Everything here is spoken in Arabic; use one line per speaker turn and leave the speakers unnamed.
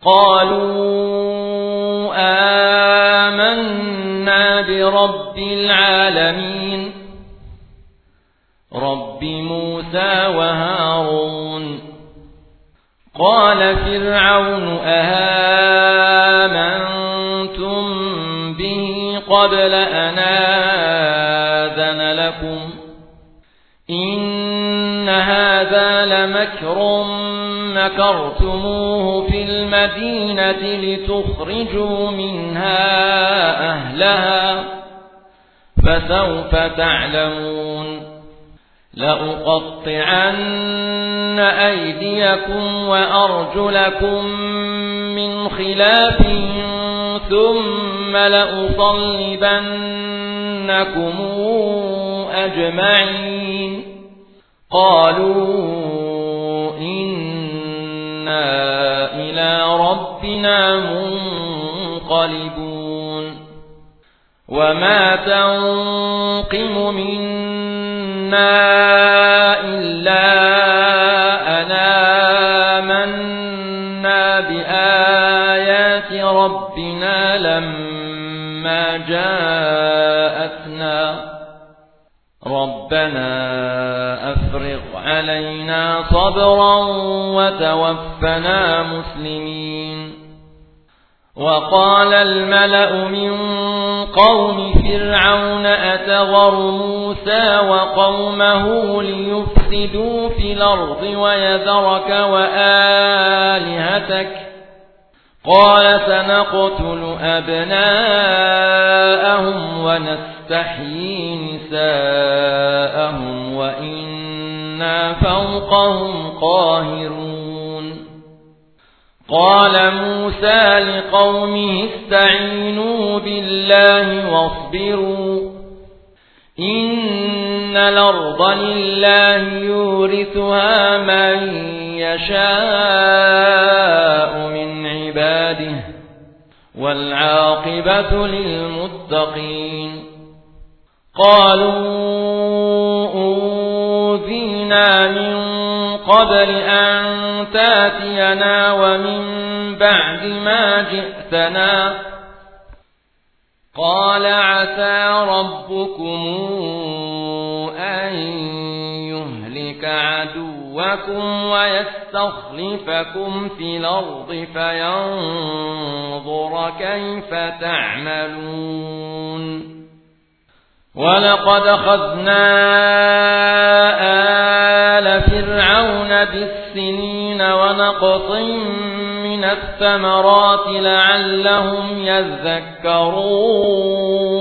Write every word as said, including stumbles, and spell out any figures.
قالوا آمنا برب العالمين رب موسى وهارون قال فرعون آمنتم به قبل أن آذن لكم إن هذا لمكر مكرتموه في المدينة لتخرجوا منها أهلها فسوف تعلمون لأقطعن أيديكم وأرجلكم من خلاف ثم لأصلبنكم أجمعين قالوا إنا إلى ربنا منقلبون وما تنقم منا إلا أن آمنا بآيات ربنا لما جاءتنا ربنا أفرغ علينا صبرا وتوفنا مسلمين وقال الملأ من قوم فرعون أتذر موسى وقومه ليفسدوا في الأرض ويذرك وآلهتك قال سنقتل أبناءهم ونستحيي نساءهم وإنا فوقهم قاهرون قال موسى لقومه استعينوا بالله واصبروا إن الأرض لله يورثها من يشاء من عباده والعاقبة للمتقين قالوا أوذينا من قبل أن تاتينا ومن بعد ما جئتنا قال عسى ربكم أن يهلك عدوكم ويستخلفكم في الأرض فينظر كيف تعملون ولقد أخذنا آل فرعون بالسنين ونقص من الثمرات لعلهم يذكرون